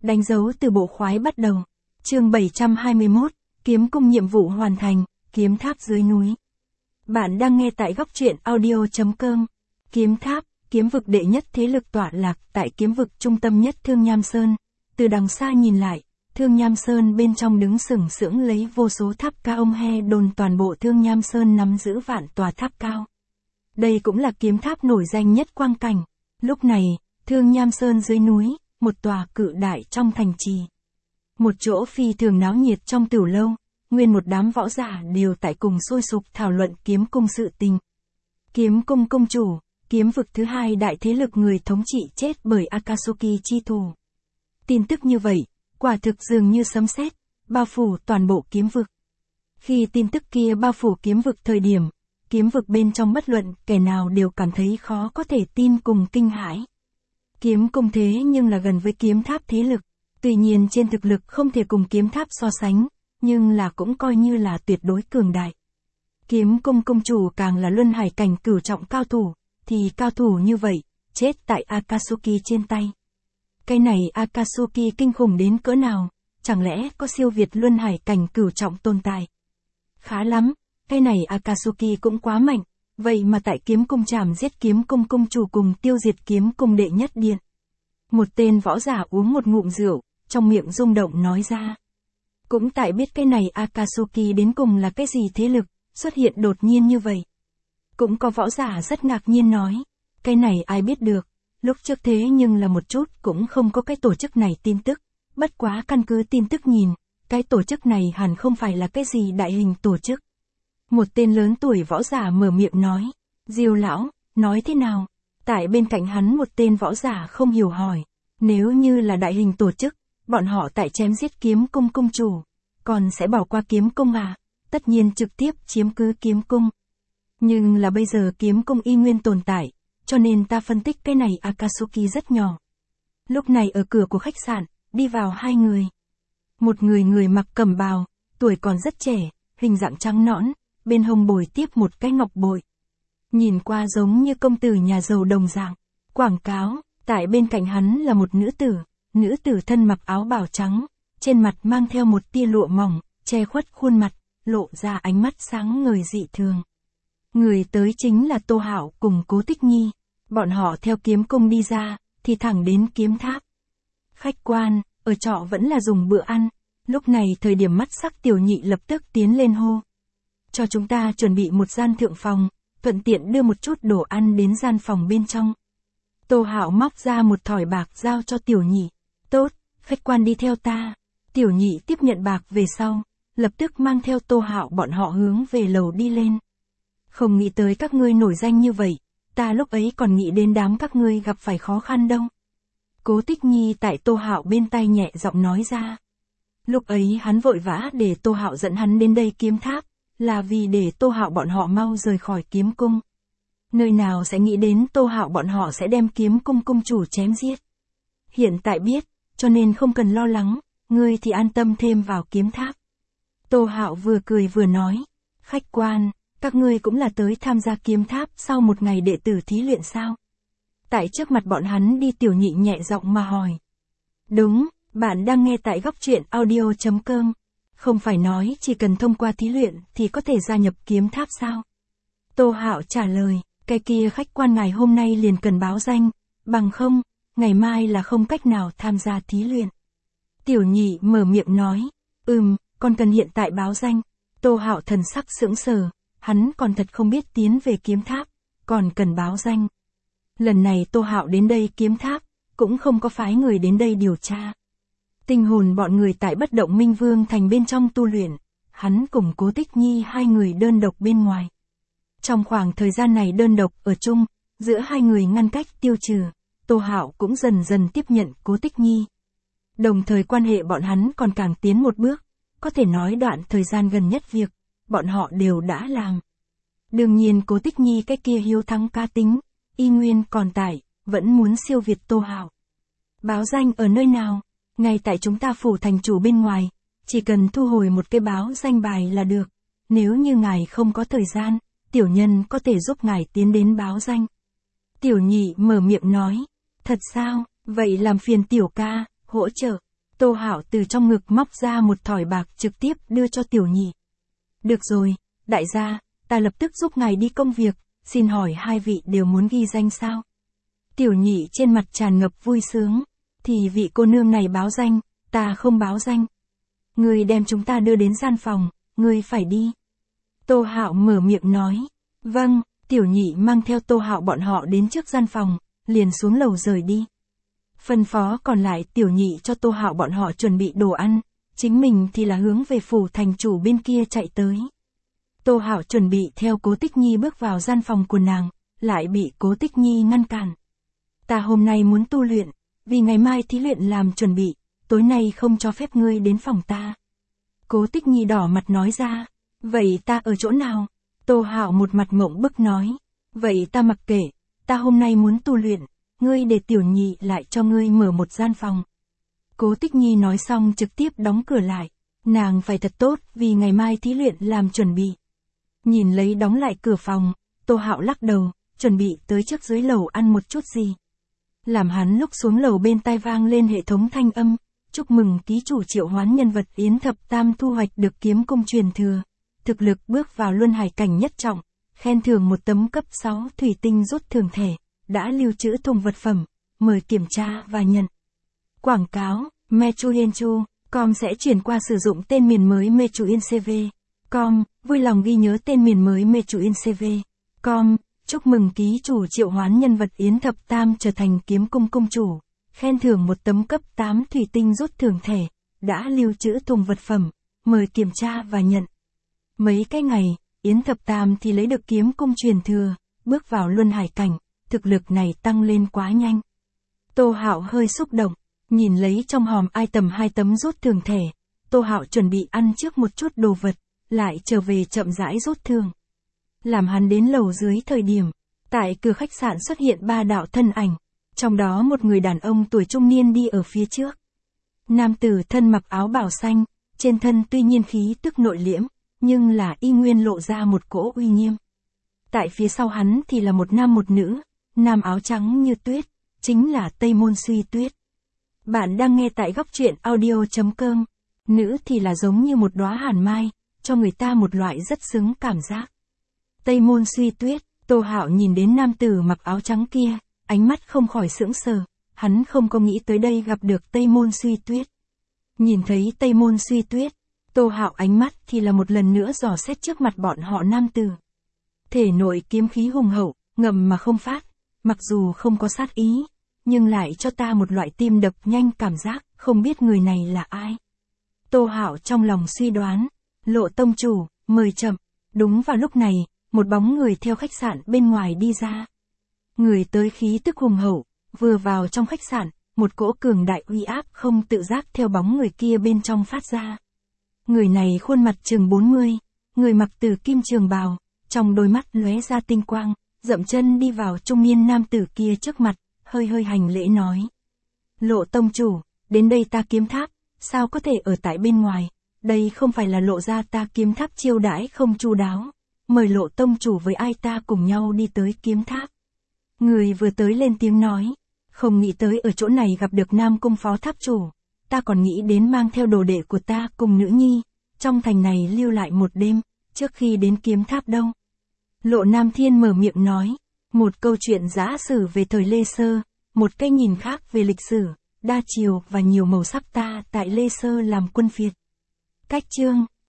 Đánh dấu từ bộ khoái bắt đầu. Chương 721, kiếm cung nhiệm vụ hoàn thành, kiếm tháp dưới núi. Bạn đang nghe tại góc truyện audio.com. Kiếm tháp, kiếm vực đệ nhất thế lực tọa lạc tại kiếm vực trung tâm nhất Thương Nham Sơn. Từ đằng xa nhìn lại, Thương Nham Sơn bên trong đứng sừng sững lấy vô số tháp cao ông he đồn toàn bộ Thương Nham Sơn nắm giữ vạn tòa tháp cao. Đây cũng là kiếm tháp nổi danh nhất quang cảnh. Lúc này, Thương Nham Sơn dưới núi, một tòa cự đại trong thành trì. Một chỗ phi thường náo nhiệt trong tiểu lâu, nguyên một đám võ giả đều tại cùng sôi sục thảo luận kiếm cung sự tình. Kiếm cung công chủ, kiếm vực thứ hai đại thế lực người thống trị chết bởi Akatsuki chi thù. Tin tức như vậy, quả thực dường như sấm sét, bao phủ toàn bộ kiếm vực. Khi tin tức kia bao phủ kiếm vực thời điểm, kiếm vực bên trong bất luận kẻ nào đều cảm thấy khó có thể tin cùng kinh hãi. Kiếm cung thế nhưng là gần với kiếm tháp thế lực, tuy nhiên trên thực lực không thể cùng kiếm tháp so sánh, nhưng là cũng coi như là tuyệt đối cường đại. Kiếm cung công chủ càng là luân hải cảnh cửu trọng cao thủ, thì cao thủ như vậy, chết tại Akatsuki trên tay. Cái này Akatsuki kinh khủng đến cỡ nào, chẳng lẽ có siêu việt luân hải cảnh cửu trọng tồn tại? Khá lắm, cái này Akatsuki cũng quá mạnh, vậy mà tại kiếm cung chảm giết kiếm cung công chủ cùng tiêu diệt kiếm cung đệ nhất điện. Một tên võ giả uống một ngụm rượu, trong miệng rung động nói ra. Cũng tại biết cái này Akatsuki đến cùng là cái gì thế lực, xuất hiện đột nhiên như vậy. Cũng có võ giả rất ngạc nhiên nói, cái này ai biết được, lúc trước thế nhưng là một chút cũng không có cái tổ chức này tin tức, bất quá căn cứ tin tức nhìn, cái tổ chức này hẳn không phải là cái gì đại hình tổ chức. Một tên lớn tuổi võ giả mở miệng nói, Diêu lão, nói thế nào? Tại bên cạnh hắn một tên võ giả không hiểu hỏi, nếu như là đại hình tổ chức, bọn họ tại chém giết kiếm cung cung chủ, còn sẽ bỏ qua kiếm cung à? Tất nhiên trực tiếp chiếm cứ kiếm cung. Nhưng là bây giờ kiếm cung y nguyên tồn tại, cho nên ta phân tích cái này Akatsuki rất nhỏ. Lúc này ở cửa của khách sạn, đi vào hai người. Một người mặc cẩm bào, tuổi còn rất trẻ, hình dạng trắng nõn, bên hông bồi tiếp một cái ngọc bội. Nhìn qua giống như công tử nhà giàu đồng dạng. Quảng cáo, tại bên cạnh hắn là một nữ tử thân mặc áo bào trắng, trên mặt mang theo một tia lụa mỏng, che khuất khuôn mặt, lộ ra ánh mắt sáng ngời dị thường. Người tới chính là Tô Hạo cùng Cố Tích Nhi, bọn họ theo kiếm cung đi ra, thì thẳng đến kiếm tháp. Khách quan, ở trọ vẫn là dùng bữa ăn, lúc này thời điểm mắt sắc Tiểu Nhị lập tức tiến lên hô. Cho chúng ta chuẩn bị một gian thượng phòng, thuận tiện đưa một chút đồ ăn đến gian phòng bên trong. Tô Hạo móc ra một thỏi bạc giao cho Tiểu Nhị. Tốt, khách quan đi theo ta. Tiểu Nhị tiếp nhận bạc về sau, lập tức mang theo Tô Hạo bọn họ hướng về lầu đi lên. Không nghĩ tới các ngươi nổi danh như vậy, ta lúc ấy còn nghĩ đến đám các ngươi gặp phải khó khăn đâu. Cố Tích Nhi tại Tô Hạo bên tai nhẹ giọng nói ra. Lúc ấy hắn vội vã để Tô Hạo dẫn hắn đến đây kiếm tháp, là vì để Tô Hạo bọn họ mau rời khỏi kiếm cung. Nơi nào sẽ nghĩ đến Tô Hạo bọn họ sẽ đem kiếm cung cung chủ chém giết. Hiện tại biết, cho nên không cần lo lắng, ngươi thì an tâm thêm vào kiếm tháp. Tô Hạo vừa cười vừa nói, khách quan, các ngươi cũng là tới tham gia kiếm tháp sau một ngày đệ tử thí luyện sao? Tại trước mặt bọn hắn đi Tiểu Nhị nhẹ giọng mà hỏi. Đúng, bạn đang nghe tại góc truyện audio.com. Không phải nói chỉ cần thông qua thí luyện thì có thể gia nhập kiếm tháp sao? Tô Hạo trả lời, cái kia khách quan ngài hôm nay liền cần báo danh, bằng không, ngày mai là không cách nào tham gia thí luyện. Tiểu Nhị mở miệng nói, còn cần hiện tại báo danh. Tô Hạo thần sắc sững sờ, hắn còn thật không biết tiến về kiếm tháp, còn cần báo danh. Lần này Tô Hạo đến đây kiếm tháp, cũng không có phái người đến đây điều tra. Tinh hồn bọn người tại Bất Động Minh Vương thành bên trong tu luyện, hắn cùng Cố Tích Nhi hai người đơn độc bên ngoài. Trong khoảng thời gian này đơn độc ở chung, giữa hai người ngăn cách tiêu trừ, Tô Hạo cũng dần dần tiếp nhận Cố Tích Nhi. Đồng thời quan hệ bọn hắn còn càng tiến một bước, có thể nói đoạn thời gian gần nhất việc, bọn họ đều đã làm. Đương nhiên Cố Tích Nhi cái kia hiếu thắng cá tính, y nguyên còn tại, vẫn muốn siêu việt Tô Hạo. Báo danh ở nơi nào? Ngay tại chúng ta phủ thành chủ bên ngoài, chỉ cần thu hồi một cái báo danh bài là được. Nếu như ngài không có thời gian, tiểu nhân có thể giúp ngài tiến đến báo danh. Tiểu Nhị mở miệng nói, thật sao, vậy làm phiền tiểu ca, hỗ trợ. Tô Hạo từ trong ngực móc ra một thỏi bạc trực tiếp đưa cho Tiểu Nhị. Được rồi, đại gia, ta lập tức giúp ngài đi công việc, xin hỏi hai vị đều muốn ghi danh sao? Tiểu Nhị trên mặt tràn ngập vui sướng, thì vị cô nương này báo danh, ta không báo danh. Ngươi đem chúng ta đưa đến gian phòng, ngươi phải đi. Tô Hạo mở miệng nói, vâng, Tiểu Nhị mang theo Tô Hạo bọn họ đến trước gian phòng, liền xuống lầu rời đi. Phân phó còn lại Tiểu Nhị cho Tô Hạo bọn họ chuẩn bị đồ ăn, chính mình thì là hướng về phủ thành chủ bên kia chạy tới. Tô Hạo chuẩn bị theo Cố Tích Nhi bước vào gian phòng của nàng, lại bị Cố Tích Nhi ngăn cản. Ta hôm nay muốn tu luyện, vì ngày mai thí luyện làm chuẩn bị, tối nay không cho phép ngươi đến phòng ta. Cố Tích Nhi đỏ mặt nói ra, vậy ta ở chỗ nào? Tô Hạo một mặt mộng bức nói, vậy ta mặc kệ, ta hôm nay muốn tu luyện, ngươi để Tiểu Nhị lại cho ngươi mở một gian phòng. Cố Tích Nhi nói xong trực tiếp đóng cửa lại, nàng phải thật tốt vì ngày mai thí luyện làm chuẩn bị. Nhìn lấy đóng lại cửa phòng, Tô Hạo lắc đầu, chuẩn bị tới trước dưới lầu ăn một chút gì. Làm hắn lúc xuống lầu bên tai vang lên hệ thống thanh âm, chúc mừng ký chủ triệu hoán nhân vật Yến Thập Tam thu hoạch được kiếm cung truyền thừa. Thực lực bước vào luân hải cảnh nhất trọng, khen thưởng một tấm cấp 6 thủy tinh rút thường thể, đã lưu trữ thùng vật phẩm, mời kiểm tra và nhận. Quảng cáo, Mechuyenchu.com sẽ chuyển qua sử dụng tên miền mới Mechuyencv.com, vui lòng ghi nhớ tên miền mới Mechuyencv.com, chúc mừng ký chủ triệu hoán nhân vật Yến Thập Tam trở thành kiếm cung cung chủ, khen thưởng một tấm cấp 8 thủy tinh rút thường thể, đã lưu trữ thùng vật phẩm, mời kiểm tra và nhận. Mấy cái ngày, Yến Thập Tam thì lấy được kiếm cung truyền thừa, bước vào luân hải cảnh, thực lực này tăng lên quá nhanh. Tô Hạo hơi xúc động, nhìn lấy trong hòm item 2 tấm rút thường thể, Tô Hạo chuẩn bị ăn trước một chút đồ vật, lại trở về chậm rãi rút thường. Làm hắn đến lầu dưới thời điểm, tại cửa khách sạn xuất hiện 3 đạo thân ảnh, trong đó một người đàn ông tuổi trung niên đi ở phía trước. Nam tử thân mặc áo bào xanh, trên thân tuy nhiên khí tức nội liễm, nhưng là y nguyên lộ ra một cỗ uy nghiêm. Tại phía sau hắn thì là một nam một nữ, nam áo trắng như tuyết, chính là Tây Môn Suy Tuyết. Bạn đang nghe tại góc truyện audio.com, nữ thì là giống như một đóa hàn mai, cho người ta một loại rất xứng cảm giác. Tây Môn Suy Tuyết, Tô Hạo nhìn đến nam tử mặc áo trắng kia, ánh mắt không khỏi sững sờ, hắn không có nghĩ tới đây gặp được Tây Môn Suy Tuyết. Nhìn thấy Tây Môn Suy Tuyết, Tô Hạo ánh mắt thì là một lần nữa dò xét trước mặt bọn họ nam tử. Thể nội kiếm khí hùng hậu, ngầm mà không phát, mặc dù không có sát ý, nhưng lại cho ta một loại tim đập nhanh cảm giác, không biết người này là ai. Tô Hạo trong lòng suy đoán, Lộ tông chủ, mời chậm. Đúng vào lúc này, một bóng người theo khách sạn bên ngoài đi ra. Người tới khí tức hùng hậu, vừa vào trong khách sạn, một cỗ cường đại uy áp không tự giác theo bóng người kia bên trong phát ra. Người này khuôn mặt chừng 40, người mặc từ kim trường bào, trong đôi mắt lóe ra tinh quang, dậm chân đi vào trung niên nam tử kia trước mặt, hơi hơi hành lễ nói. Lộ tông chủ, đến đây ta kiếm tháp, sao có thể ở tại bên ngoài, đây không phải là lộ ra ta kiếm tháp chiêu đãi không chu đáo, mời Lộ tông chủ với ai ta cùng nhau đi tới kiếm tháp. Người vừa tới lên tiếng nói, không nghĩ tới ở chỗ này gặp được Nam Cung phó tháp chủ, ta còn nghĩ đến mang theo đồ đệ của ta cùng nữ nhi, trong thành này lưu lại một đêm, trước khi đến kiếm tháp đâu. Lộ Nam Thiên mở miệng nói, một câu chuyện giả sử về thời Lê Sơ, một cái nhìn khác về lịch sử, đa chiều và nhiều màu sắc ta tại Lê Sơ làm quân phiệt. Cách chương